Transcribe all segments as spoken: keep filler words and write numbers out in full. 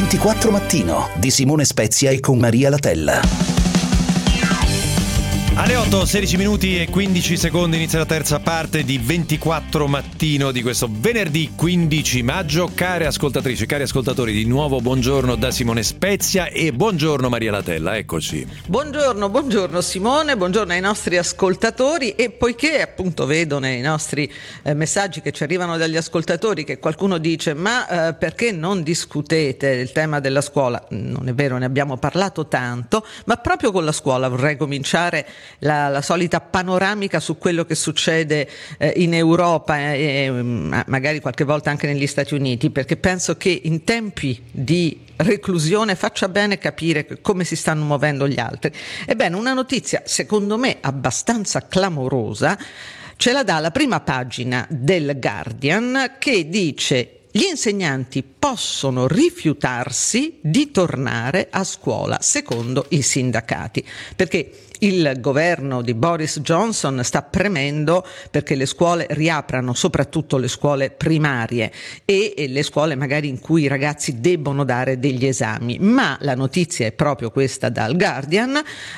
ventiquattro Mattino di Simone Spezia e con Maria Latella. Alle otto, sedici minuti e quindici secondi inizia la terza parte di ventiquattro Mattino di questo venerdì quindici maggio. Care ascoltatrici, cari ascoltatori, di nuovo buongiorno da Simone Spezia e buongiorno Maria Latella, eccoci. Buongiorno, buongiorno Simone, buongiorno ai nostri ascoltatori, e poiché appunto vedo nei nostri eh, messaggi che ci arrivano dagli ascoltatori che qualcuno dice ma eh, perché non discutete il tema della scuola? Non è vero, ne abbiamo parlato tanto, ma proprio con la scuola vorrei cominciare La, la solita panoramica su quello che succede eh, in Europa e eh, magari qualche volta anche negli Stati Uniti, perché penso che in tempi di reclusione faccia bene capire come si stanno muovendo gli altri. Ebbene, una notizia secondo me abbastanza clamorosa ce la dà la prima pagina del Guardian, che dice: gli insegnanti possono rifiutarsi di tornare a scuola secondo i sindacati, perché il governo di Boris Johnson sta premendo perché le scuole riaprano, soprattutto le scuole primarie e, e le scuole magari in cui i ragazzi debbono dare degli esami. Ma la notizia è proprio questa dal Guardian: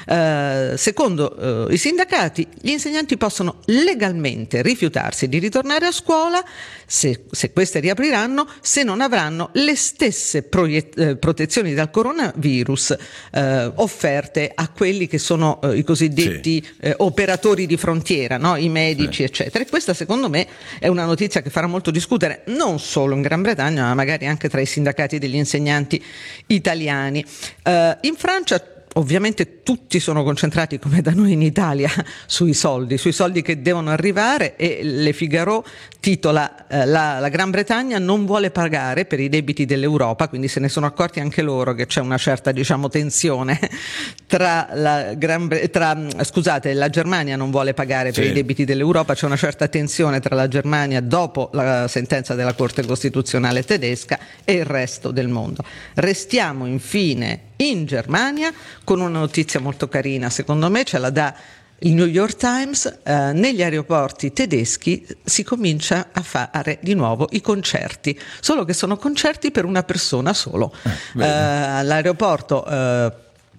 eh, secondo eh, i sindacati gli insegnanti possono legalmente rifiutarsi di ritornare a scuola se, se queste riapriranno, se non avranno le stesse proiet- eh, protezioni dal coronavirus eh, offerte a quelli che sono eh, i cosiddetti sì. eh, operatori di frontiera, no? I medici, sì. eccetera. E questa secondo me è una notizia che farà molto discutere, non solo in Gran Bretagna, ma magari anche tra i sindacati degli insegnanti italiani. Uh, in Francia ovviamente tutti sono concentrati, come da noi in Italia, sui soldi, sui soldi che devono arrivare, e Le Figaro titola eh, la, la Gran Bretagna non vuole pagare per i debiti dell'Europa, quindi se ne sono accorti anche loro che c'è una certa, diciamo, tensione tra la Gran Bre- tra, scusate, la Germania non vuole pagare sì. per i debiti dell'Europa, c'è una certa tensione tra la Germania dopo la sentenza della Corte Costituzionale tedesca e il resto del mondo. Restiamo infine in Germania con una notizia molto carina, secondo me ce la dà il New York Times. Eh, negli aeroporti tedeschi si comincia a fare di nuovo i concerti, solo che sono concerti per una persona solo. Eh, eh, l'aeroporto eh,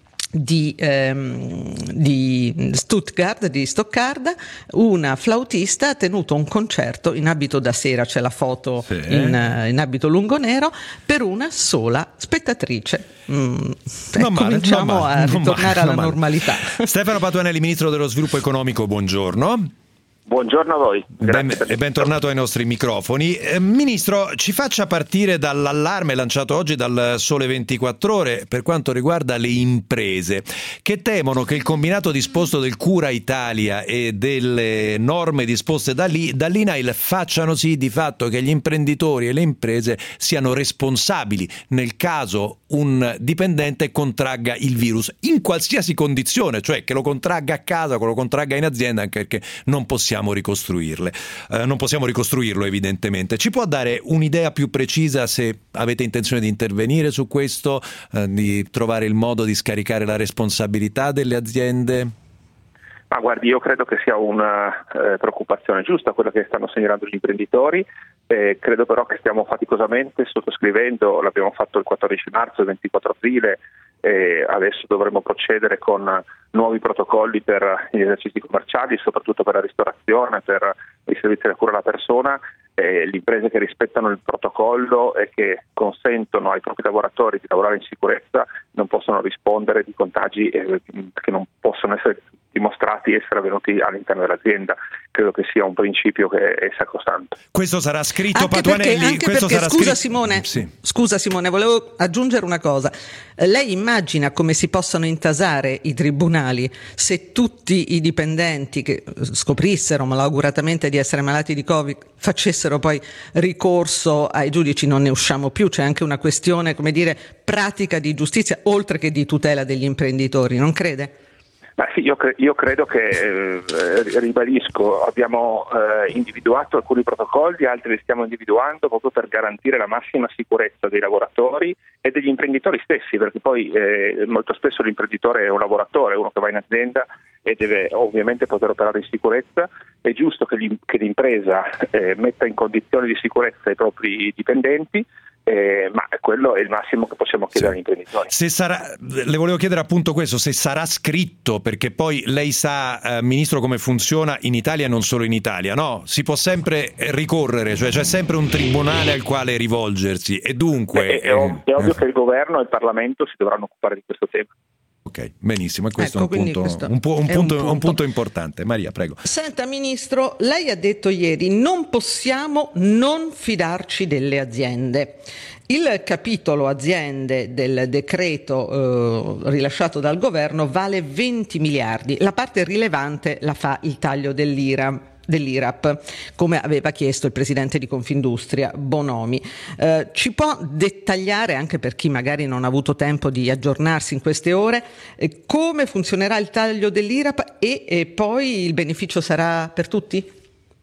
Di, ehm, di Stuttgart, di Stoccarda, una flautista ha tenuto un concerto in abito da sera, c'è la foto sì. in, in abito lungo nero, per una sola spettatrice. Mm, non eh, male, cominciamo non male, a ritornare male, alla normalità. Stefano Patuanelli, ministro dello sviluppo economico, buongiorno. Buongiorno a voi. Ben, e bentornato ai nostri microfoni. Eh, Ministro, ci faccia partire dall'allarme lanciato oggi dal Sole ventiquattro Ore per quanto riguarda le imprese, che temono che il combinato disposto del Cura Italia e delle norme disposte da lì, dall'I N A I L facciano sì di fatto che gli imprenditori e le imprese siano responsabili nel caso un dipendente contragga il virus, in qualsiasi condizione, cioè che lo contragga a casa, che lo contragga in azienda, anche perché non possiamo ricostruirle. Eh, non possiamo ricostruirlo evidentemente. Ci può dare un'idea più precisa, se avete intenzione di intervenire su questo, eh, di trovare il modo di scaricare la responsabilità delle aziende? Ma guardi, io credo che sia una eh, preoccupazione giusta quella che stanno segnalando gli imprenditori. Eh, credo però che stiamo faticosamente sottoscrivendo, l'abbiamo fatto il quattordici marzo, il ventiquattro aprile, e adesso dovremo procedere con nuovi protocolli per gli esercizi commerciali, soprattutto per la ristorazione, per i servizi della cura alla persona. Eh, le imprese che rispettano il protocollo e che consentono ai propri lavoratori di lavorare in sicurezza non possono rispondere di contagi eh, che non possono essere dimostrati essere avvenuti all'interno dell'azienda. Credo che sia un principio che è sacrosanto. Questo sarà scritto, anche Patuanelli. Perché, anche questo perché, sarà scusa scritto... Simone, sì. scusa Simone, volevo aggiungere una cosa. Lei immagina come si possono intasare i tribunali se tutti i dipendenti che scoprissero malauguratamente di essere malati di Covid facessero poi ricorso ai giudici? Non ne usciamo più. C'è anche una questione, come dire, pratica di giustizia oltre che di tutela degli imprenditori, non crede? Ma sì, io, cre- io credo che, eh, ribadisco, abbiamo eh, individuato alcuni protocolli, altri li stiamo individuando proprio per garantire la massima sicurezza dei lavoratori e degli imprenditori stessi, perché poi eh, molto spesso l'imprenditore è un lavoratore, uno che va in azienda e deve ovviamente poter operare in sicurezza. È giusto che, che l'impresa eh, metta in condizioni di sicurezza i propri dipendenti, Eh, ma quello è il massimo che possiamo chiedere sì. agli imprenditori. Se sarà, le volevo chiedere appunto questo, se sarà scritto, perché poi lei sa, eh, Ministro, come funziona in Italia e non solo in Italia, no? Si può sempre ricorrere, cioè c'è sempre un tribunale al quale rivolgersi e dunque... Beh, è, è, ov- è ovvio eh. che il governo e il Parlamento si dovranno occupare di questo tema. Ok, benissimo, e questo ecco, è, un punto, questo un, po- un, è punto, un punto un punto importante. Maria, prego. Senta, Ministro, lei ha detto ieri non possiamo non fidarci delle aziende. Il capitolo aziende del decreto eh, rilasciato dal governo vale venti miliardi. La parte rilevante la fa il taglio dell'I R A. dell'I R A P, come aveva chiesto il presidente di Confindustria Bonomi. Eh, ci può dettagliare, anche per chi magari non ha avuto tempo di aggiornarsi in queste ore, eh, come funzionerà il taglio dell'I R A P e, e poi il beneficio sarà per tutti?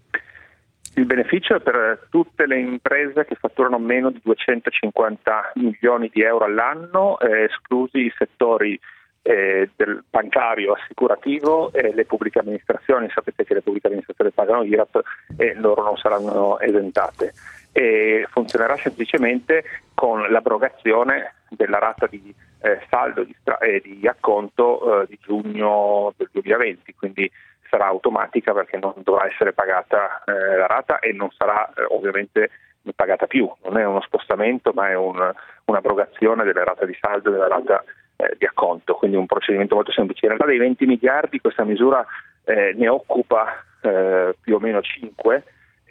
Il beneficio è per tutte le imprese che fatturano meno di duecentocinquanta milioni di euro all'anno, eh, esclusi i settori eh, del bancario, assicurativo e le pubbliche amministrazioni. Sapete che le pubbliche amministrazioni pagano I R A P e loro non saranno esentate. E funzionerà semplicemente con l'abrogazione della rata di eh, saldo di, stra- eh, di acconto eh, di giugno del duemilaventi, quindi sarà automatica perché non dovrà essere pagata eh, la rata e non sarà eh, ovviamente pagata più. Non è uno spostamento, ma è un, un'abrogazione della rata di saldo e della rata eh, di acconto, quindi un procedimento molto semplice. In realtà dei venti miliardi questa misura eh, ne occupa eh, più o meno cinque,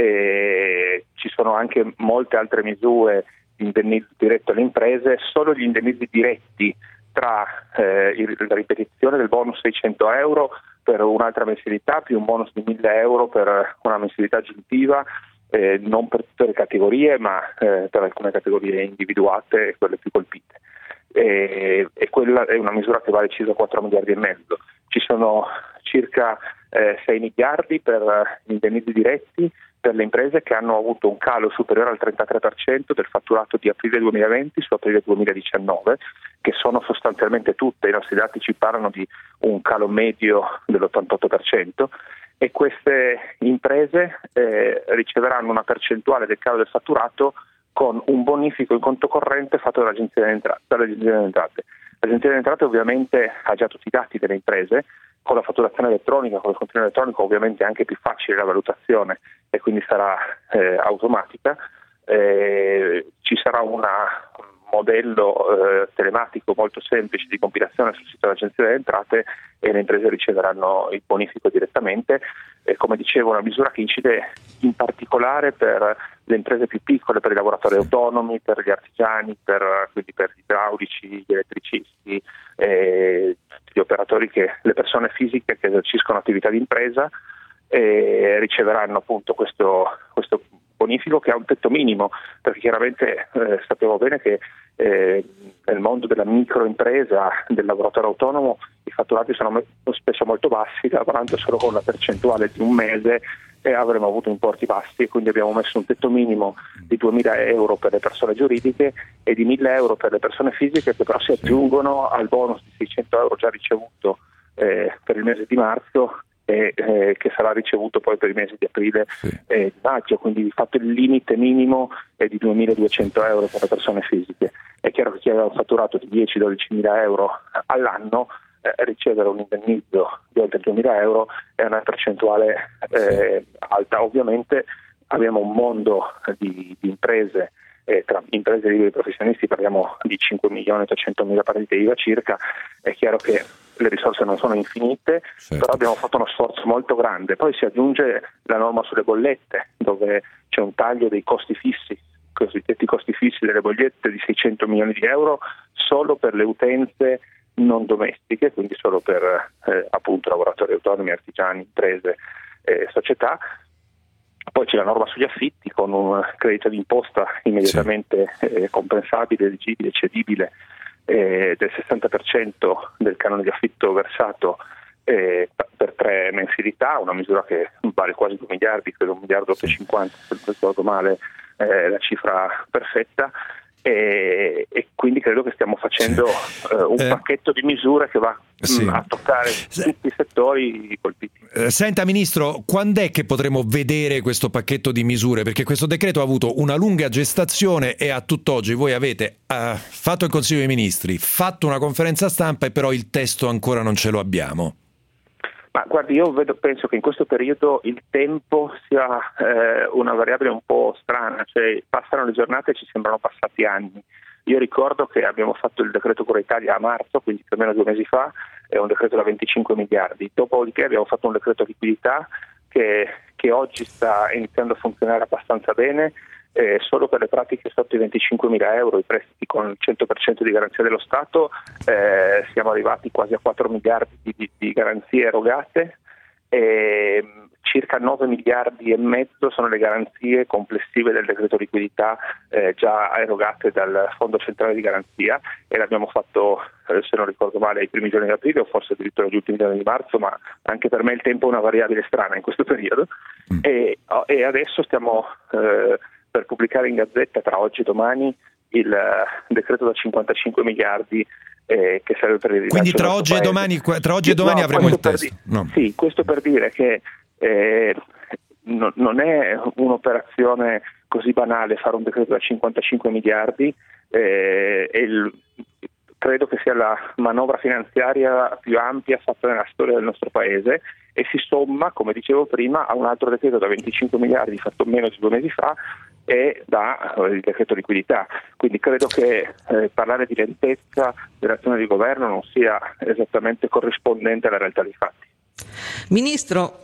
e ci sono anche molte altre misure di indennizzo diretto alle imprese. Solo gli indennizzi diretti tra eh, il, la ripetizione del bonus seicento euro per un'altra mensilità più un bonus di mille euro per una mensilità aggiuntiva, eh, non per tutte le categorie ma eh, per alcune categorie individuate e quelle più colpite. E, e quella è una misura che vale circa quattro miliardi e mezzo. Ci sono circa eh, sei miliardi per gli indennizzi diretti per le imprese che hanno avuto un calo superiore al trentatré per cento del fatturato di aprile duemilaventi su aprile duemiladiciannove, che sono sostanzialmente tutte, i nostri dati ci parlano di un calo medio dell'ottantotto per cento, e queste imprese eh, riceveranno una percentuale del calo del fatturato con un bonifico in conto corrente fatto dall'Agenzia delle Entrate. Dall'Agenzia delle Entrate. L'Agenzia delle Entrate ovviamente ha già tutti i dati delle imprese. Con la fatturazione elettronica, con il controllo elettronico ovviamente è anche più facile la valutazione e quindi sarà eh, automatica. Eh, ci sarà un modello eh, telematico molto semplice di compilazione sul sito dell'Agenzia delle Entrate e le imprese riceveranno il bonifico direttamente. E come dicevo, una misura che incide in particolare per le imprese più piccole, per i lavoratori autonomi, per gli artigiani, per, quindi per gli idraulici, gli elettricisti, eh, gli operatori, che le persone fisiche che eserciscono attività di impresa eh, riceveranno appunto questo, questo bonifico, che ha un tetto minimo, perché chiaramente eh, sappiamo bene che eh, nel mondo della microimpresa, del lavoratore autonomo, i fatturati sono spesso molto bassi, lavorando solo con una percentuale di un mese e avremo avuto importi bassi, e quindi abbiamo messo un tetto minimo di duemila euro per le persone giuridiche e di mille euro per le persone fisiche, che però si aggiungono al bonus di seicento euro già ricevuto eh, per il mese di marzo e eh, che sarà ricevuto poi per i mesi di aprile sì. e di maggio. Quindi di fatto il limite minimo è di duemiladuecento euro per le persone fisiche. È chiaro che chi aveva un fatturato di dieci dodici mila euro all'anno eh, ricevere un indennizzo di oltre duemila euro è una percentuale eh, alta. Ovviamente abbiamo un mondo di, di imprese, eh, tra imprese e liberi professionisti parliamo di cinque milioni ottocentomila partite I V A circa. È chiaro che le risorse non sono infinite, certo. Però abbiamo fatto uno sforzo molto grande. Poi si aggiunge la norma sulle bollette, dove c'è un taglio dei costi fissi, cosiddetti costi fissi delle bollette di seicento milioni di euro solo per le utenze non domestiche, quindi solo per eh, appunto lavoratori autonomi, artigiani, imprese e società. Poi c'è la norma sugli affitti con un credito d'imposta immediatamente sì. eh, compensabile, eligibile, cedibile eh, del sessanta per cento del canone di affitto versato eh, per tre mensilità, una misura che vale quasi due miliardi, credo un miliardo e cinquanta, se non ricordo male eh, la cifra perfetta. e, e quindi credo che stiamo facendo sì. uh, un eh. pacchetto di misure che va sì. mh, a toccare tutti i settori colpiti. Eh, senta Ministro, quando è che potremo vedere questo pacchetto di misure? Perché questo decreto ha avuto una lunga gestazione e a tutt'oggi voi avete uh, fatto il Consiglio dei Ministri, fatto una conferenza stampa e però il testo ancora non ce lo abbiamo. Ma guardi, io vedo, penso che in questo periodo il tempo sia eh, una variabile un po' strana, cioè passano le giornate e ci sembrano passati anni. Io ricordo che abbiamo fatto il decreto Cura Italia a marzo, quindi più o meno due mesi fa, è un decreto da venticinque miliardi. Dopodiché abbiamo fatto un decreto liquidità che, che oggi sta iniziando a funzionare abbastanza bene. Eh, solo per le pratiche sotto i venticinquemila euro, i prestiti con il cento per cento di garanzia dello Stato, eh, siamo arrivati quasi a quattro miliardi di, di, di garanzie erogate, e circa nove miliardi e mezzo sono le garanzie complessive del decreto liquidità eh, già erogate dal Fondo Centrale di Garanzia, e l'abbiamo fatto, eh, se non ricordo male, ai primi giorni di aprile o forse addirittura agli ultimi giorni di marzo, ma anche per me il tempo è una variabile strana in questo periodo. Mm. e, e adesso stiamo eh, per pubblicare in Gazzetta tra oggi e domani il uh, decreto da cinquantacinque miliardi eh, che serve per il rilancio. Quindi tra oggi, e domani, tra oggi e domani no, avremo il testo. Di- no. Sì, questo per dire che eh, no, non è un'operazione così banale fare un decreto da cinquantacinque miliardi, eh, e il, credo che sia la manovra finanziaria più ampia fatta nella storia del nostro Paese, e si somma, come dicevo prima, a un altro decreto da venticinque miliardi fatto meno di due mesi fa e da eh, il decreto liquidità. Quindi credo che eh, parlare di lentezza dell'azione di governo non sia esattamente corrispondente alla realtà dei fatti. Ministro,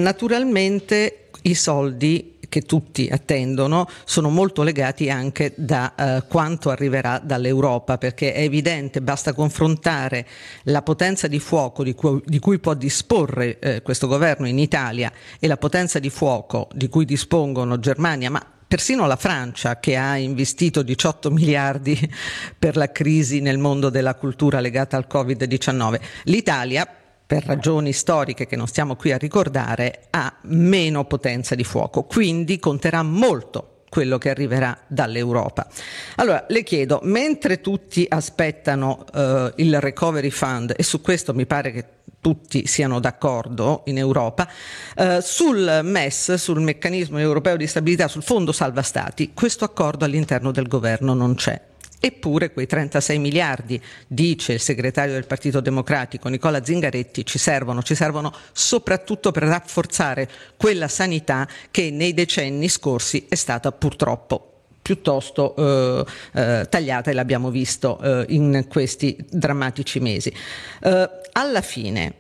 naturalmente i soldi che tutti attendono sono molto legati anche da eh, quanto arriverà dall'Europa, perché è evidente, basta confrontare la potenza di fuoco di cui, di cui può disporre eh, questo governo in Italia e la potenza di fuoco di cui dispongono Germania, ma persino la Francia, che ha investito diciotto miliardi per la crisi nel mondo della cultura legata al covid diciannove. L'Italia, per ragioni storiche che non stiamo qui a ricordare, ha meno potenza di fuoco, quindi conterà molto quello che arriverà dall'Europa. Allora le chiedo, mentre tutti aspettano eh, il Recovery Fund, e su questo mi pare che tutti siano d'accordo in Europa, eh, sul M E S, sul meccanismo europeo di stabilità, sul fondo salva stati, questo accordo all'interno del governo non c'è. Eppure quei trentasei miliardi, dice il segretario del Partito Democratico Nicola Zingaretti, ci servono, ci servono soprattutto per rafforzare quella sanità che nei decenni scorsi è stata purtroppo piuttosto eh, eh, tagliata, e l'abbiamo visto eh, in questi drammatici mesi. Eh, alla fine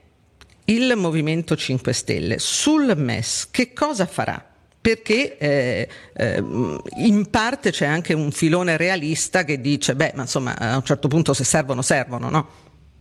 il Movimento cinque Stelle sul M E S che cosa farà? Perché eh, eh, in parte c'è anche un filone realista che dice beh, ma insomma a un certo punto se servono servono, no?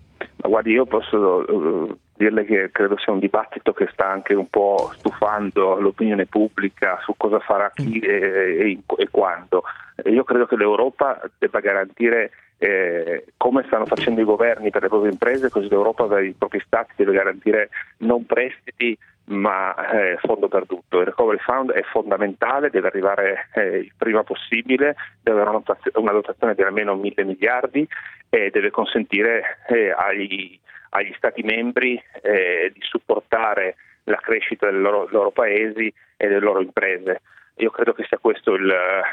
Ma guardi, io posso uh, dirle che credo sia un dibattito che sta anche un po' stufando l'opinione pubblica su cosa farà chi e, e, e quando. Io credo che l'Europa debba garantire, eh, come stanno facendo i governi per le proprie imprese, così l'Europa per i propri stati deve garantire non prestiti ma eh, fondo perduto. Il Recovery Fund è fondamentale, deve arrivare eh, il prima possibile, deve avere una dotazione di almeno mille miliardi e deve consentire eh, agli, agli Stati membri eh, di supportare la crescita dei loro, loro paesi e delle loro imprese. Io credo che sia questo il,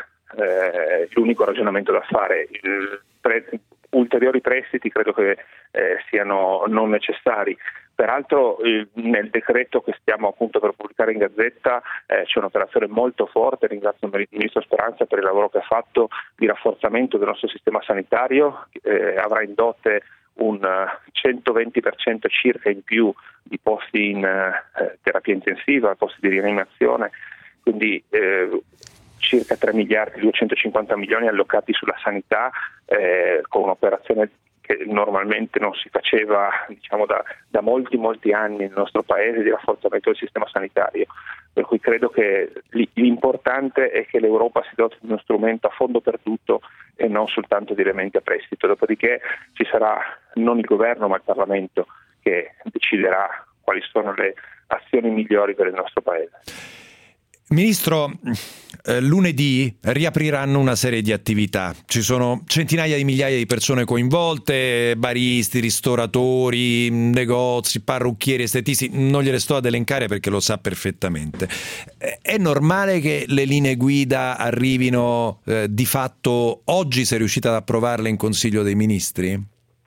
eh, l'unico ragionamento da fare. Il pre- ulteriori prestiti credo che eh, siano non necessari. Peraltro eh, nel decreto che stiamo appunto per pubblicare in Gazzetta eh, c'è un'operazione molto forte, ringrazio il Ministro Speranza per il lavoro che ha fatto di rafforzamento del nostro sistema sanitario, eh, avrà indotte un uh, centoventi per cento circa in più di posti in uh, terapia intensiva, posti di rianimazione, quindi eh, circa tre miliardi duecentocinquanta milioni allocati sulla sanità, eh, con un'operazione che normalmente non si faceva, diciamo, da, da molti molti anni nel nostro paese, di rafforzamento del sistema sanitario. Per cui credo che l'importante è che l'Europa si doti di uno strumento a fondo perduto e non soltanto di elementi a prestito. Dopodiché ci sarà non il governo ma il Parlamento che deciderà quali sono le azioni migliori per il nostro paese. Ministro, eh, lunedì riapriranno una serie di attività. Ci sono centinaia di migliaia di persone coinvolte, baristi, ristoratori, negozi, parrucchieri, estetisti. Non gliele sto ad elencare perché lo sa perfettamente. Eh, è normale che le linee guida arrivino eh, di fatto oggi? Si è riuscita ad approvarle in Consiglio dei Ministri?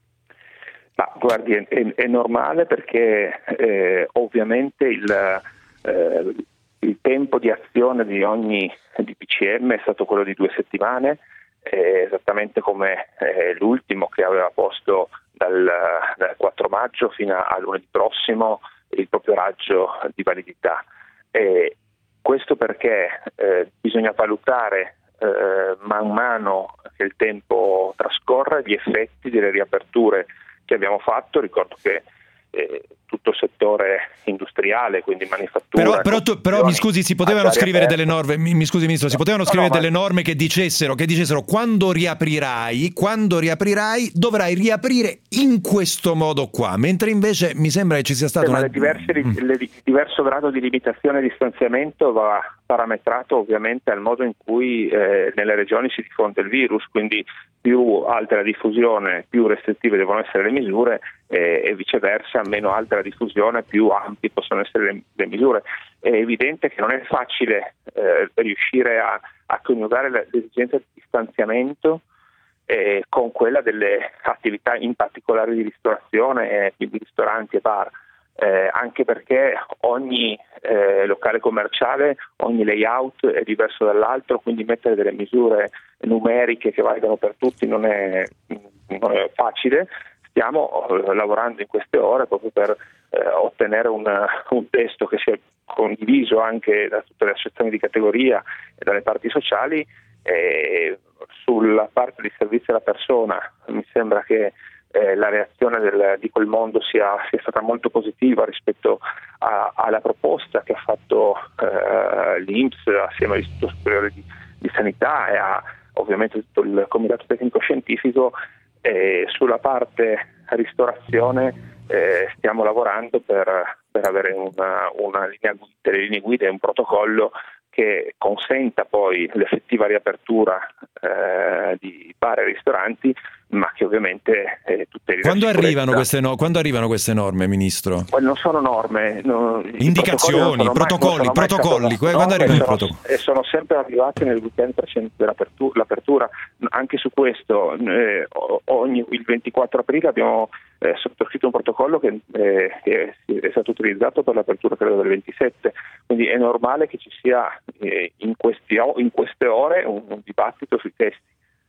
Ma guardi, è, è normale perché eh, ovviamente il... Eh, Il tempo di azione di ogni D P C M è stato quello di due settimane, eh, esattamente come eh, l'ultimo che aveva posto dal, dal quattro maggio fino a lunedì prossimo il proprio raggio di validità. Eh, questo perché eh, bisogna valutare eh, man mano che il tempo trascorre gli effetti delle riaperture che abbiamo fatto. Ricordo che eh, tutto il settore industriale, quindi manifattura. Però, però, tu, però mi scusi, si potevano scrivere delle norme, mi, mi scusi Ministro, si potevano no, scrivere no, delle ma... norme che dicessero, che dicessero quando riaprirai, quando riaprirai dovrai riaprire in questo modo qua, mentre invece mi sembra che ci sia stato eh, una... ma le diverse, le, il diverso grado di limitazione e distanziamento va parametrato ovviamente al modo in cui eh, nelle regioni si diffonde il virus, quindi più alta la diffusione, più restrittive devono essere le misure eh, e viceversa, meno alta la diffusione, più ampie possono essere le, le misure. È evidente che non è facile eh, riuscire a, a coniugare l'esigenza di distanziamento eh, con quella delle attività in particolare di ristorazione, eh, quindi ristoranti e bar. Eh, anche perché ogni eh, locale commerciale, ogni layout è diverso dall'altro, quindi mettere delle misure numeriche che valgano per tutti non è, non è facile. Stiamo eh, lavorando in queste ore proprio per eh, ottenere una, un testo che sia condiviso anche da tutte le associazioni di categoria e dalle parti sociali. Eh, sulla parte di servizio alla persona mi sembra che Eh, la reazione del, di quel mondo sia, sia stata molto positiva rispetto a, alla proposta che ha fatto eh, l'I N P S assieme all'Istituto Superiore di, di Sanità e a ovviamente tutto il Comitato Tecnico Scientifico. Eh, sulla parte ristorazione eh, stiamo lavorando per, per avere una, una linea guida, delle linee guida e un protocollo che consenta poi l'effettiva riapertura eh, di bar e ristoranti, ma che ovviamente eh, tutte le quando arrivano queste no, quando arrivano queste norme, Ministro? Non sono norme, no, indicazioni, protocolli, protocolli, protocolli, quando arrivano i protocolli? E sono sempre arrivati nel weekend precedente dell'apertura. Anche su questo eh, ogni, il ventiquattro aprile abbiamo eh, sottoscritto un protocollo che eh, è, è stato utilizzato per l'apertura credo del ventisette, quindi è normale che ci sia eh, in, questi, in queste ore un, un dibattito sui testi.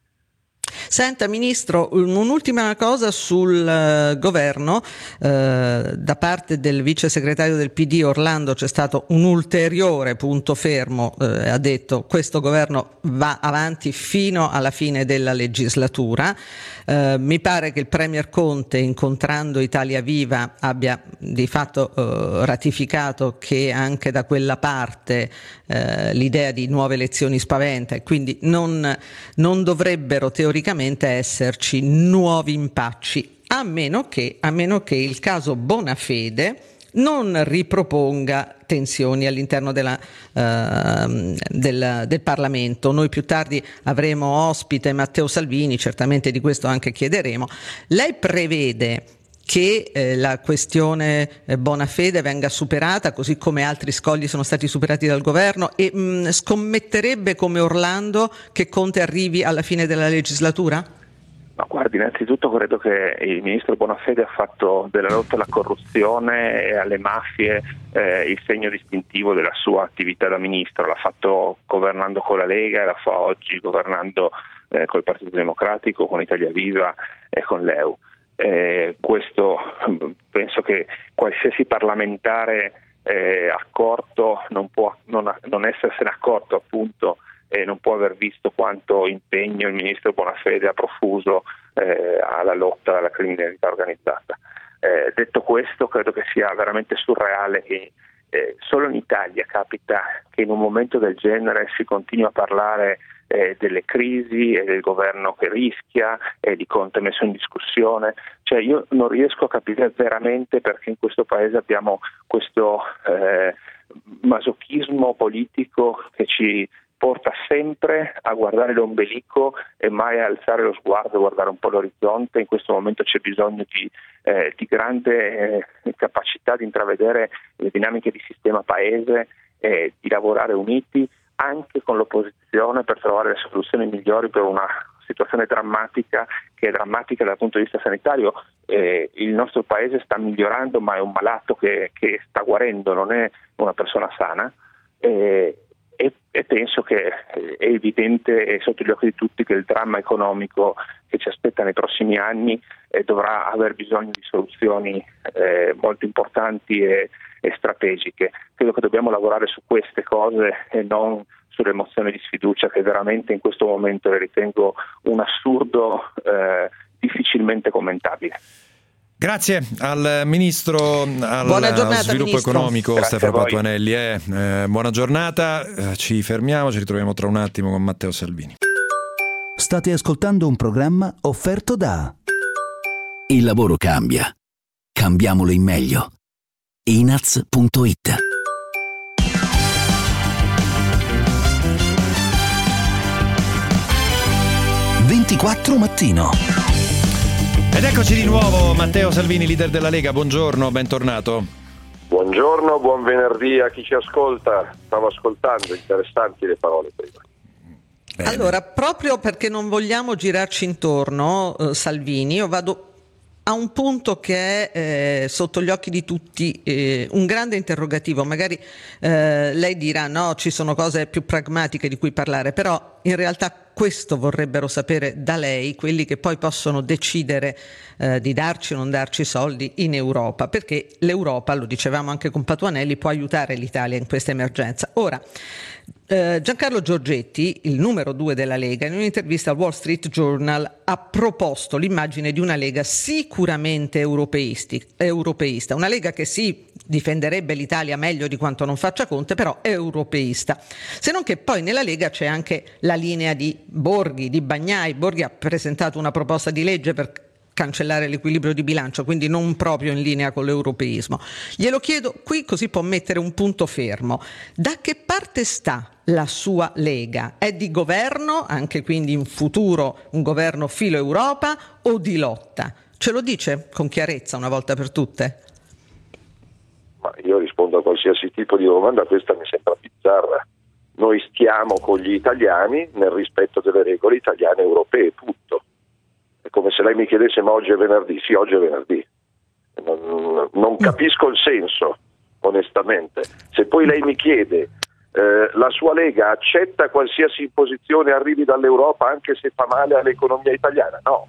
Senta Ministro, un'ultima cosa sul uh, governo, uh, da parte del vice segretario del P D Orlando c'è stato un ulteriore punto fermo, uh, ha detto questo governo va avanti fino alla fine della legislatura. Uh, mi pare che il Premier Conte, incontrando Italia Viva, abbia di fatto uh, ratificato che anche da quella parte uh, l'idea di nuove elezioni spaventa e quindi non, non dovrebbero teoricamente esserci nuovi impacci, a meno che, a meno che il caso Bonafede non riproponga tensioni all'interno della, uh, del, del Parlamento. Noi più tardi avremo ospite Matteo Salvini, certamente di questo anche chiederemo. Lei prevede che eh, la questione eh, Bonafede venga superata, così come altri scogli sono stati superati dal governo, e mh, scommetterebbe come Orlando che Conte arrivi alla fine della legislatura? No, guardi, innanzitutto credo che il ministro Bonafede ha fatto della lotta alla corruzione e alle mafie eh, il segno distintivo della sua attività da ministro. L'ha fatto governando con la Lega e la fa oggi governando eh, col Partito Democratico, con Italia Viva e con l'E U. Eh, questo penso che qualsiasi parlamentare eh, accorto non può non, non essersene accorto appunto e non può aver visto quanto impegno il ministro Bonafede ha profuso eh, alla lotta alla criminalità organizzata. Eh, detto questo, credo che sia veramente surreale che eh, solo in Italia capita che in un momento del genere si continui a parlare Eh, delle crisi e del governo che rischia e di Conte messo in discussione. Cioè io non riesco a capire veramente perché in questo paese abbiamo questo eh, masochismo politico che ci porta sempre a guardare l'ombelico e mai a alzare lo sguardo, guardare un po' l'orizzonte. In questo momento c'è bisogno di, eh, di grande eh, capacità di intravedere le dinamiche di sistema paese e di lavorare uniti anche con l'opposizione per trovare le soluzioni migliori per una situazione drammatica, che è drammatica dal punto di vista sanitario. Eh, il nostro paese sta migliorando, ma è un malato che, che sta guarendo, non è una persona sana. Eh, E, e penso che è evidente e sotto gli occhi di tutti che il dramma economico che ci aspetta nei prossimi anni eh, dovrà aver bisogno di soluzioni eh, molto importanti e, e strategiche. Credo che dobbiamo lavorare su queste cose e non sulle mozioni di sfiducia, che veramente in questo momento le ritengo un assurdo eh, difficilmente commentabile. Grazie al Ministro al giornata, Sviluppo Ministro. Economico Grazie Stefano a voi. Patuanelli. Eh, eh, buona giornata, eh, ci fermiamo, ci ritroviamo tra un attimo con Matteo Salvini. State ascoltando un programma offerto da Il lavoro cambia. Cambiamolo in meglio. I N A Z punto it. ventiquattro Mattino. Ed eccoci di nuovo, Matteo Salvini, leader della Lega, buongiorno, bentornato. Buongiorno, buon venerdì a chi ci ascolta. Stavo ascoltando, interessanti le parole prima. Bene. Allora, proprio perché non vogliamo girarci intorno, eh, Salvini, io vado a un punto che è eh, sotto gli occhi di tutti eh, un grande interrogativo. Magari eh, lei dirà no, ci sono cose più pragmatiche di cui parlare, però in realtà questo vorrebbero sapere da lei quelli che poi possono decidere eh, di darci o non darci soldi in Europa, perché l'Europa, lo dicevamo anche con Patuanelli, può aiutare l'Italia in questa emergenza. Ora, eh, Giancarlo Giorgetti, il numero due della Lega, in un'intervista al Wall Street Journal ha proposto l'immagine di una Lega sicuramente europeisti, europeista, una Lega che sì, difenderebbe l'Italia meglio di quanto non faccia Conte, però è europeista. Se non che poi nella Lega c'è anche la linea di Borghi, di Bagnai. Borghi ha presentato una proposta di legge per cancellare l'equilibrio di bilancio, quindi non proprio in linea con l'europeismo. Glielo chiedo qui così può mettere un punto fermo. Da che parte sta la sua Lega? È di governo, anche quindi in futuro un governo filo Europa, o di lotta? Ce lo dice con chiarezza una volta per tutte? Ma io rispondo a qualsiasi tipo di domanda, questa mi sembra bizzarra. Noi stiamo con gli italiani nel rispetto delle regole italiane e europee, tutto. È come se lei mi chiedesse ma oggi è venerdì, sì oggi è venerdì. Non, non capisco il senso, onestamente. Se poi lei mi chiede eh, la sua Lega accetta qualsiasi imposizione arrivi dall'Europa anche se fa male all'economia italiana? No,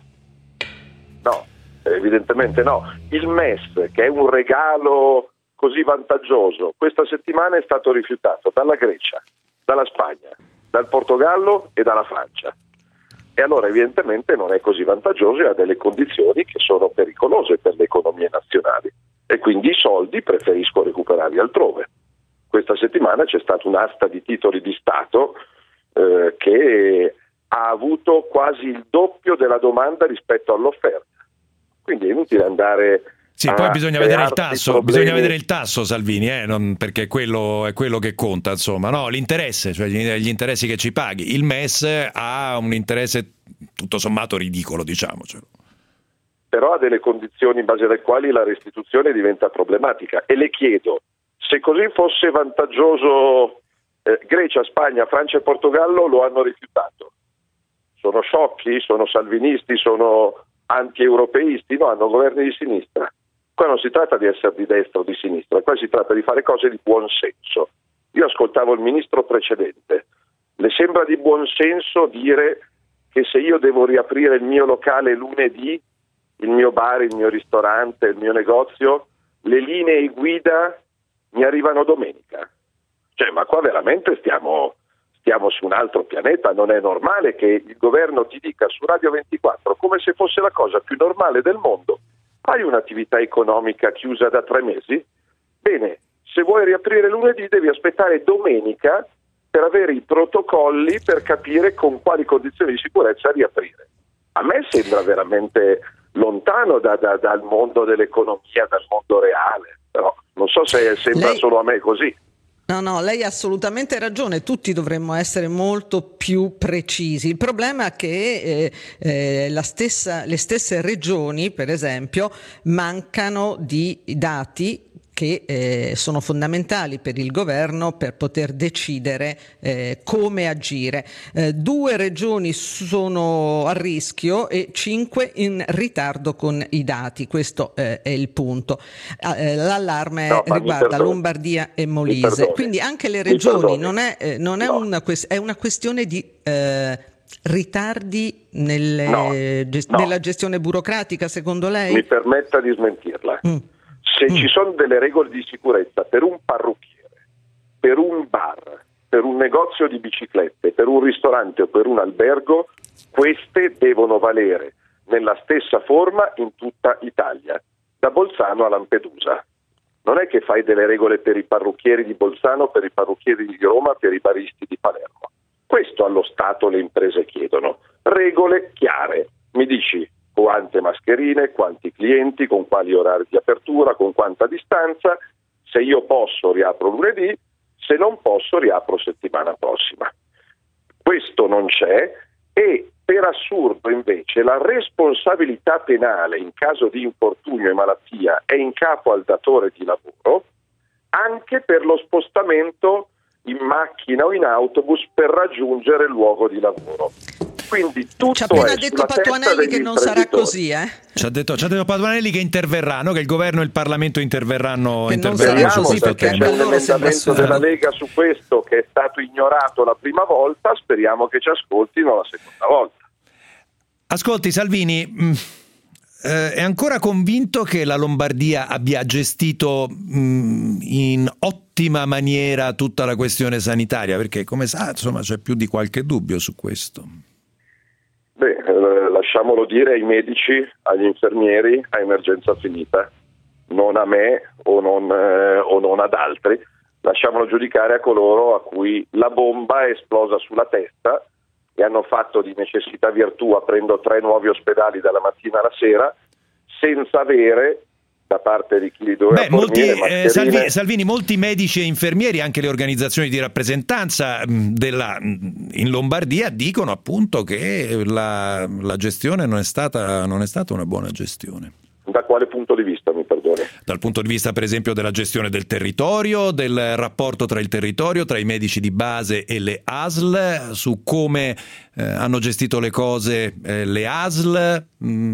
no, evidentemente no. Il M E S, che è un regalo così vantaggioso, questa settimana è stato rifiutato dalla Grecia, dalla Spagna, dal Portogallo e dalla Francia. E allora evidentemente non è così vantaggioso e ha delle condizioni che sono pericolose per le economie nazionali e quindi i soldi preferisco recuperarli altrove. Questa settimana c'è stata un'asta di titoli di Stato eh, che ha avuto quasi il doppio della domanda rispetto all'offerta. Quindi è inutile andare... Sì, poi bisogna vedere il tasso, bisogna vedere il tasso, Salvini, eh, non, perché quello è quello che conta, insomma, no, l'interesse, cioè gli, gli interessi che ci paghi. Il M E S ha un interesse tutto sommato ridicolo, diciamocelo. Però ha delle condizioni in base alle quali la restituzione diventa problematica. E le chiedo, se così fosse vantaggioso eh, Grecia, Spagna, Francia e Portogallo lo hanno rifiutato. Sono sciocchi? Sono salvinisti? Sono anti-europeisti? No, hanno governi di sinistra. Qua non si tratta di essere di destra o di sinistra, qua si tratta di fare cose di buon senso. Io ascoltavo il ministro precedente, le sembra di buon senso dire che se io devo riaprire il mio locale lunedì, il mio bar, il mio ristorante, il mio negozio, le linee guida mi arrivano domenica? Cioè, ma qua veramente stiamo, stiamo su un altro pianeta. Non è normale che il governo ti dica su Radio ventiquattro, come se fosse la cosa più normale del mondo: hai un'attività economica chiusa da tre mesi? Bene, se vuoi riaprire lunedì devi aspettare domenica per avere i protocolli per capire con quali condizioni di sicurezza riaprire. A me sembra veramente lontano da, da, dal mondo dell'economia, dal mondo reale, però non so se sembra Lei... solo a me così. No, no, lei ha assolutamente ragione, tutti dovremmo essere molto più precisi. Il problema è che eh, eh, la stessa, le stesse regioni, per esempio, mancano di dati che eh, sono fondamentali per il governo per poter decidere eh, come agire. Eh, due regioni sono a rischio e cinque in ritardo con i dati, questo eh, è il punto. Eh, l'allarme no, riguarda Lombardia e Molise, quindi anche le regioni non è, eh, non è, no. una, è una questione di eh, ritardi nelle, no, gest- no. nella gestione burocratica, secondo lei? Mi permetta di smentirla. Mm. Se mm. ci sono delle regole di sicurezza per un parrucchiere, per un bar, per un negozio di biciclette, per un ristorante o per un albergo, queste devono valere nella stessa forma in tutta Italia, da Bolzano a Lampedusa. Non è che fai delle regole per i parrucchieri di Bolzano, per i parrucchieri di Roma, per i baristi di Palermo. Questo allo Stato le imprese chiedono. Regole chiare. Mi dici quante mascherine, quanti clienti, con quali orari di apertura, con quanta distanza. Se io posso riapro lunedì, se non posso riapro settimana prossima. Questo non c'è e per assurdo invece la responsabilità penale in caso di infortunio e malattia è in capo al datore di lavoro anche per lo spostamento in macchina o in autobus per raggiungere il luogo di lavoro. Quindi tutto ci ha appena è detto Patuanelli che non sarà così, eh? Ci ha detto, ci ha detto Patuanelli che interverranno, che il governo e il Parlamento interverranno, che interverranno su questo tema. C'è un emendamento della Lega su questo che è stato ignorato la prima volta, speriamo che ci ascoltino la seconda volta. Ascolti Salvini, mh, eh, è ancora convinto che la Lombardia abbia gestito mh, in ottima maniera tutta la questione sanitaria? Perché come sa, insomma, c'è più di qualche dubbio su questo. Beh, eh, lasciamolo dire ai medici, agli infermieri, a emergenza finita, non a me o non, eh, o non ad altri, lasciamolo giudicare a coloro a cui la bomba è esplosa sulla testa e hanno fatto di necessità virtù aprendo tre nuovi ospedali dalla mattina alla sera senza avere da parte di chi li doveva Beh, molti, fornire eh, Salvini, Salvini, molti medici e infermieri, anche le organizzazioni di rappresentanza mh, della, mh, in Lombardia dicono appunto che la, la gestione non è stata non è stata una buona gestione. Da quale punto di vista, mi perdoni? Dal punto di vista per esempio della gestione del territorio, del rapporto tra il territorio, tra i medici di base e le A S L, su come eh, hanno gestito le cose eh, le A S L. Mh.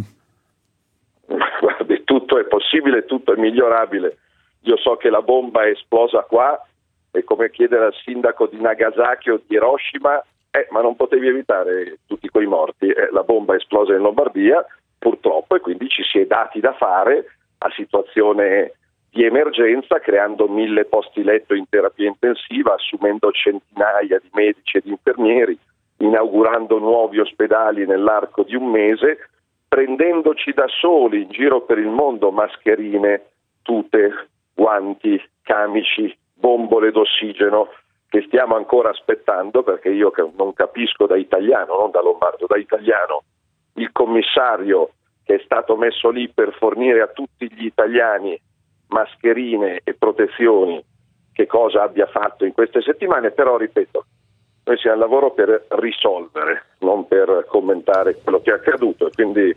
Guardi, tutto è possibile, tutto è migliorabile. Io so che la bomba è esplosa qua, è come chiedere al sindaco di Nagasaki o di Hiroshima, eh, ma non potevi evitare tutti quei morti. Eh, la bomba è esplosa in Lombardia, purtroppo, e quindi ci si è dati da fare a situazione di emergenza, creando mille posti letto in terapia intensiva, assumendo centinaia di medici e di infermieri, inaugurando nuovi ospedali nell'arco di un mese, prendendoci da soli in giro per il mondo mascherine, tute, guanti, camici, bombole d'ossigeno che stiamo ancora aspettando, perché io non capisco da italiano, non da lombardo, da italiano, il commissario che è stato messo lì per fornire a tutti gli italiani mascherine e protezioni, che cosa abbia fatto in queste settimane. Però ripeto, noi siamo al lavoro per risolvere, non per commentare quello che è accaduto, e quindi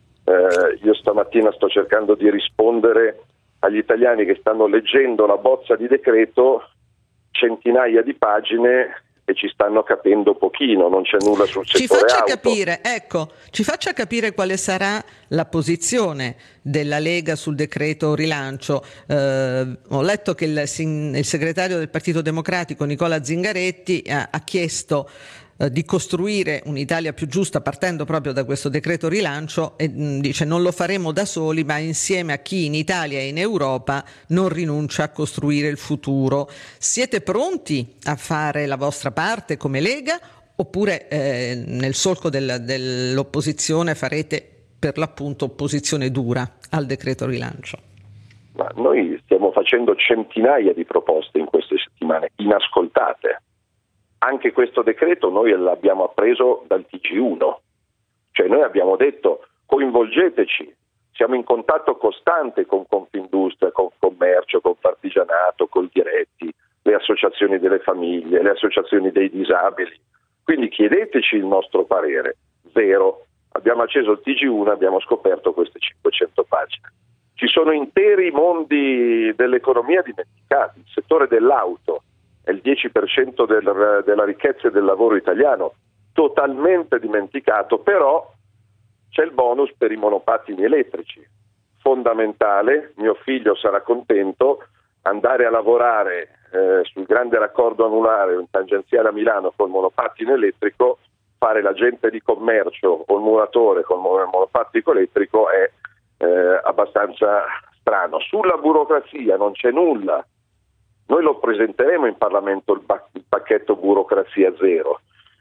eh, io stamattina sto cercando di rispondere agli italiani che stanno leggendo la bozza di decreto, centinaia di pagine, e ci stanno capendo pochino, non c'è nulla sul settore ci faccia auto. capire, ecco, ci faccia capire quale sarà la posizione della Lega sul decreto rilancio. Eh, ho letto che il, il segretario del Partito Democratico Nicola Zingaretti ha, ha chiesto eh, di costruire un'Italia più giusta partendo proprio da questo decreto rilancio e mh, dice non lo faremo da soli ma insieme a chi in Italia e in Europa non rinuncia a costruire il futuro. Siete pronti a fare la vostra parte come Lega oppure eh, nel solco del, dell'opposizione farete per l'appunto opposizione dura al decreto rilancio? Ma noi stiamo facendo centinaia di proposte in queste settimane, inascoltate. Anche questo decreto noi l'abbiamo appreso dal T G uno, cioè noi abbiamo detto coinvolgeteci, siamo in contatto costante con Confindustria, con Commercio, con Partigianato, con Diretti, le associazioni associazioni delle famiglie, le associazioni dei disabili. Quindi chiedeteci il nostro parere. Zero. Abbiamo acceso il T G uno, abbiamo scoperto queste cinquecento pagine. Ci sono interi mondi dell'economia dimenticati. Il settore dell'auto è il dieci per cento del, della ricchezza e del lavoro italiano, totalmente dimenticato, però c'è il bonus per i monopattini elettrici, fondamentale. Mio figlio sarà contento andare a lavorare eh, sul grande raccordo anulare o in tangenziale a Milano col monopattino elettrico, fare l'agente di commercio o il muratore con il monopattino elettrico è eh, abbastanza strano. Sulla burocrazia non c'è nulla. Noi lo presenteremo in Parlamento il, ba- il pacchetto burocrazia zero,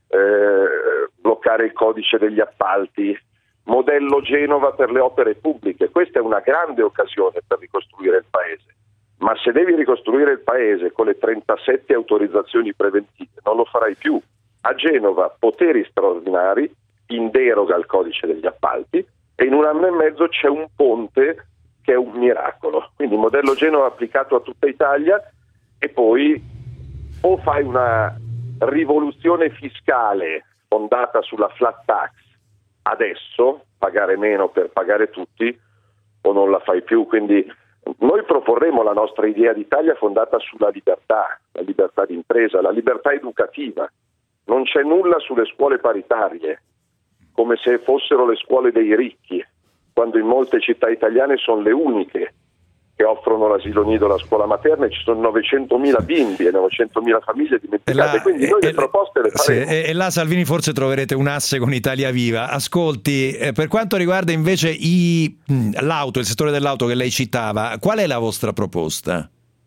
eh, bloccare il codice degli appalti, modello Genova per le opere pubbliche. Questa è una grande occasione per ricostruire il paese, ma se devi ricostruire il paese con le trentasette autorizzazioni preventive non lo farai più. A Genova poteri straordinari in deroga al codice degli appalti e in un anno e mezzo c'è un ponte che è un miracolo. Quindi modello Genova applicato a tutta Italia, e poi o fai una rivoluzione fiscale fondata sulla flat tax adesso, pagare meno per pagare tutti, o non la fai più. Quindi noi proporremo la nostra idea d'Italia fondata sulla libertà, la libertà di impresa, la libertà educativa. Non c'è nulla sulle scuole paritarie, come se fossero le scuole dei ricchi, quando in molte città italiane sono le uniche che offrono l'asilo nido, la scuola materna, e ci sono novecentomila bimbi e novecentomila famiglie dimenticate. Là, Quindi noi e, le proposte le faremo. Sì, e, e là, Salvini, forse troverete un asse con Italia Viva. Ascolti, eh, per quanto riguarda invece i, l'auto, il settore dell'auto che lei citava, qual è la vostra proposta?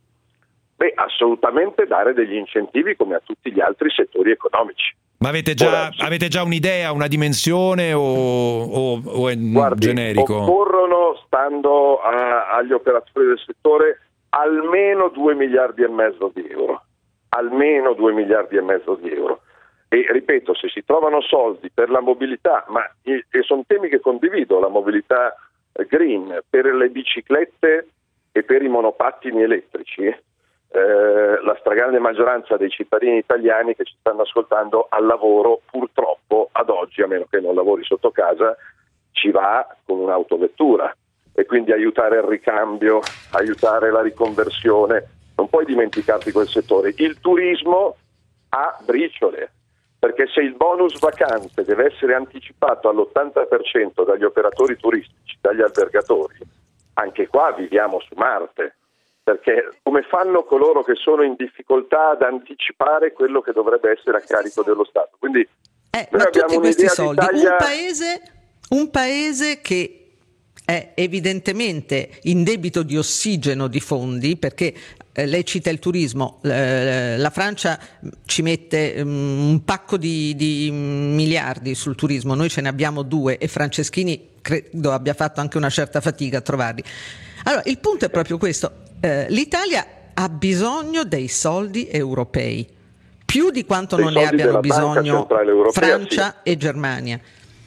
Beh, assolutamente dare degli incentivi come a tutti gli altri settori economici. Ma avete già, avete già un'idea, una dimensione o, o, o è Guardi, generico? Occorrono, stando a, agli operatori del settore, almeno due miliardi e mezzo di euro. Almeno due miliardi e mezzo di euro. E ripeto, se si trovano soldi per la mobilità, ma e sono temi che condivido, la mobilità green, per le biciclette e per i monopattini elettrici, Eh, la stragrande maggioranza dei cittadini italiani che ci stanno ascoltando al lavoro, purtroppo ad oggi, a meno che non lavori sotto casa, ci va con un'autovettura, e quindi aiutare il ricambio, aiutare la riconversione. Non puoi dimenticarti quel settore. Il turismo ha briciole, perché se il bonus vacanze deve essere anticipato all'ottanta per cento dagli operatori turistici, dagli albergatori, anche qua viviamo su Marte. Perché come fanno coloro che sono in difficoltà ad anticipare quello che dovrebbe essere a carico dello Stato? Quindi eh, ma tutti questi soldi, d'Italia... un paese, un paese che è evidentemente in debito di ossigeno di fondi, perché eh, lei cita il turismo, eh, la Francia ci mette um, un pacco di, di miliardi sul turismo, noi ce ne abbiamo due e Franceschini credo abbia fatto anche una certa fatica a trovarli. Allora, il punto è proprio questo. Eh, L'Italia ha bisogno dei soldi europei, più di quanto dei non ne abbiano bisogno Francia sì. e Germania.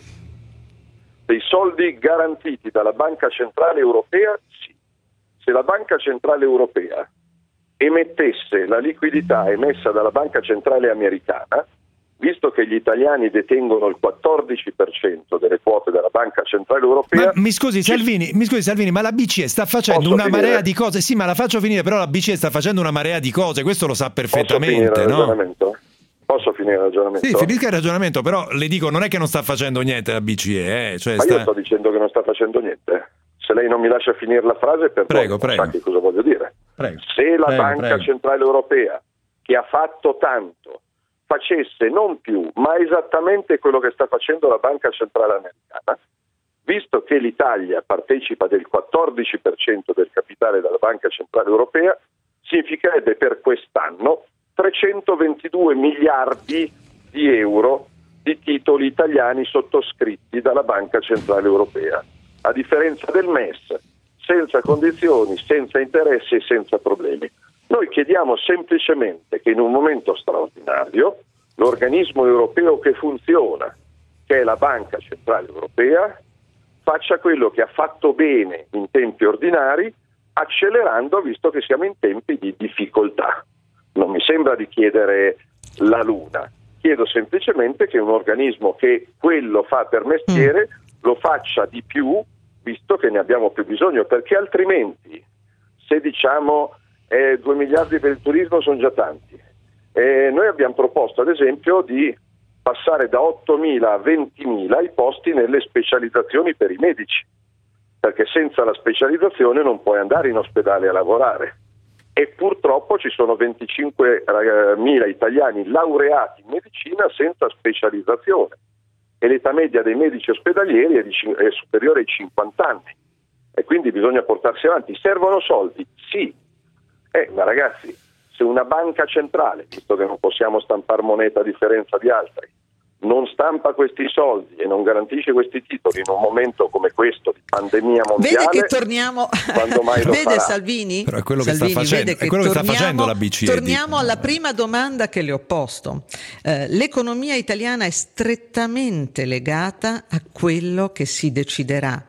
Dei soldi garantiti dalla Banca Centrale Europea, sì. Se la Banca Centrale Europea emettesse la liquidità emessa dalla Banca Centrale Americana, visto che gli italiani detengono il quattordici per cento delle quote della Banca Centrale Europea... Ma mi scusi Salvini, mi scusi Salvini, ma la B C E sta facendo Posso una finire? marea di cose. Sì, ma la faccio finire, però la B C E sta facendo una marea di cose, questo lo sa perfettamente, Posso finire il no? ragionamento? Posso finire il ragionamento? Sì, finisca il ragionamento, però le dico, non è che non sta facendo niente la B C E, eh? Cioè, ma sta... io sto dicendo che non sta facendo niente. Se lei non mi lascia finire la frase, per prego, poi prego. sa che cosa voglio dire. Prego. Se la prego, Banca prego. Centrale Europea, che ha fatto tanto, facesse non più, ma esattamente quello che sta facendo la Banca Centrale Americana, visto che l'Italia partecipa del quattordici per cento del capitale della Banca Centrale Europea, significherebbe per quest'anno trecentoventidue miliardi di euro di titoli italiani sottoscritti dalla Banca Centrale Europea, a differenza del M E S, senza condizioni, senza interessi e senza problemi. Noi chiediamo semplicemente che in un momento straordinario l'organismo europeo che funziona, che è la Banca Centrale Europea, faccia quello che ha fatto bene in tempi ordinari, accelerando visto che siamo in tempi di difficoltà. non mi sembra di chiedere la luna, chiedo semplicemente che un organismo che quello fa per mestiere mm. lo faccia di più, visto che ne abbiamo più bisogno, perché altrimenti se diciamo eh, due miliardi per il turismo sono già tanti, eh, noi abbiamo proposto ad esempio di passare da ottomila a ventimila i posti nelle specializzazioni per i medici, perché senza la specializzazione non puoi andare in ospedale a lavorare, e purtroppo ci sono venticinquemila italiani laureati in medicina senza specializzazione e l'età media dei medici ospedalieri è, di, è superiore ai cinquanta anni e quindi bisogna portarsi avanti. Servono soldi? Sì, eh, ma ragazzi, se una banca centrale, visto che non possiamo stampare moneta a differenza di altri, non stampa questi soldi e non garantisce questi titoli in un momento come questo di pandemia mondiale, vede che torniamo quando mai lo vede farà? Salvini? Però è quello che Salvini, sta facendo, che è quello torniamo, che sta facendo la B C E. Torniamo dico. alla prima domanda che le ho posto. Eh, l'economia italiana è strettamente legata a quello che si deciderà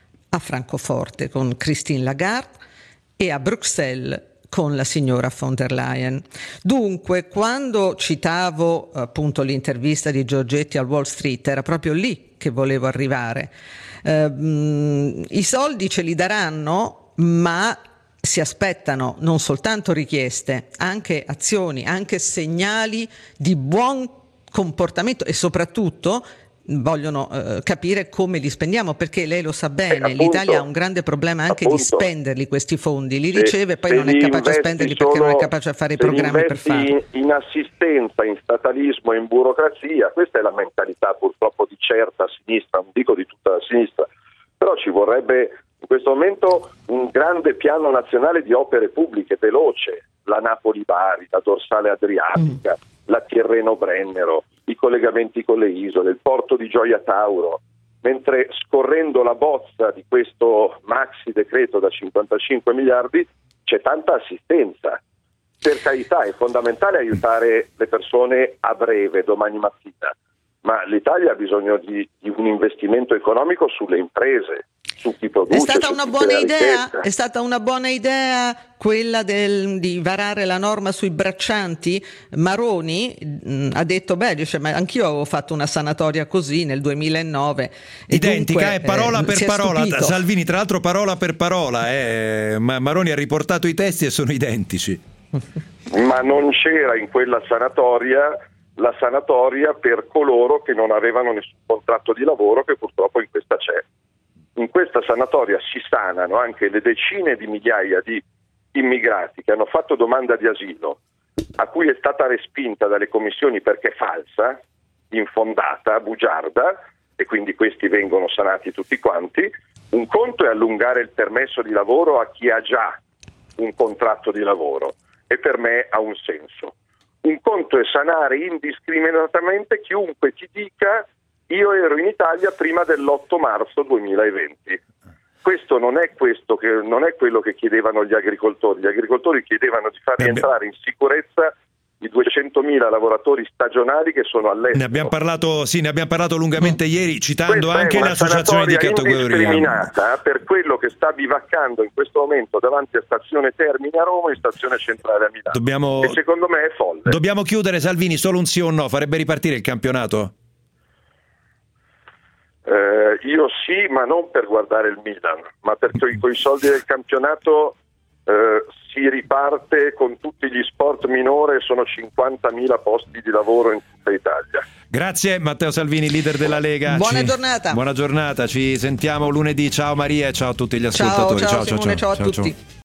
a Francoforte con Christine Lagarde e a Bruxelles con la signora von der Leyen. Dunque, quando citavo appunto l'intervista di Giorgetti al Wall Street, era proprio lì che volevo arrivare. Eh, mh, i soldi ce li daranno, ma si aspettano non soltanto richieste, anche azioni, anche segnali di buon comportamento e soprattutto vogliono eh, capire come li spendiamo, perché lei lo sa bene, appunto, l'Italia ha un grande problema anche appunto, di spenderli questi fondi, li se, riceve poi non è capace a spenderli solo, perché non è capace a fare i programmi per farlo. In assistenza, in statalismo, in burocrazia, questa è la mentalità purtroppo di certa sinistra, non dico di tutta la sinistra, però ci vorrebbe in questo momento un grande piano nazionale di opere pubbliche veloce, la Napoli-Bari, la dorsale adriatica, mm. la Tirreno-Brennero, i collegamenti con le isole, il porto di Gioia Tauro, mentre scorrendo la bozza di questo maxi decreto da cinquantacinque miliardi c'è tanta assistenza. Per carità, è fondamentale aiutare le persone a breve, domani mattina, ma l'Italia ha bisogno di, di un investimento economico sulle imprese, su chi produce. È stata su una chi buona crea idea? ricchezza. È stata una buona idea quella del, di varare la norma sui braccianti? Maroni mh, ha detto, beh, dice, ma anch'io avevo fatto una sanatoria così nel duemilanove. E Identica, dunque, è parola eh, per parola. Stupito. Salvini, tra l'altro, parola per parola. Eh. Maroni ha riportato i testi e sono identici. Ma non c'era in quella sanatoria la sanatoria per coloro che non avevano nessun contratto di lavoro, che purtroppo in questa c'è. In questa sanatoria si sanano anche le decine di migliaia di immigrati che hanno fatto domanda di asilo, a cui è stata respinta dalle commissioni perché falsa, infondata, bugiarda, e quindi questi vengono sanati tutti quanti. Un conto è allungare il permesso di lavoro a chi ha già un contratto di lavoro, e per me ha un senso. Un conto è sanare indiscriminatamente chiunque ti dica io ero in Italia prima dell'otto marzo duemilaventi. Questo non è questo che non è quello che chiedevano gli agricoltori. Gli agricoltori chiedevano di far rientrare in sicurezza i duecentomila lavoratori stagionali che sono all'estero. Ne abbiamo parlato, sì, ne abbiamo parlato lungamente mm. ieri, citando Questa anche l'associazione di categoria. Indiscriminata per quello che sta bivaccando in questo momento davanti a stazione Termini a Roma e stazione centrale a Milano. Dobbiamo, e secondo me è folle. Dobbiamo chiudere, Salvini, solo un sì o no? Farebbe ripartire il campionato? Eh, io sì, ma non per guardare il Milan, ma perché con i soldi del campionato eh, si riparte con tutti gli sport minore, sono cinquantamila posti di lavoro in tutta Italia. Grazie Matteo Salvini, leader della Lega. Buona ci... giornata. Buona giornata, ci sentiamo lunedì. Ciao Maria e ciao a tutti gli ascoltatori. Ciao, ciao, ciao, Simone, ciao, ciao, ciao a tutti. Ciao.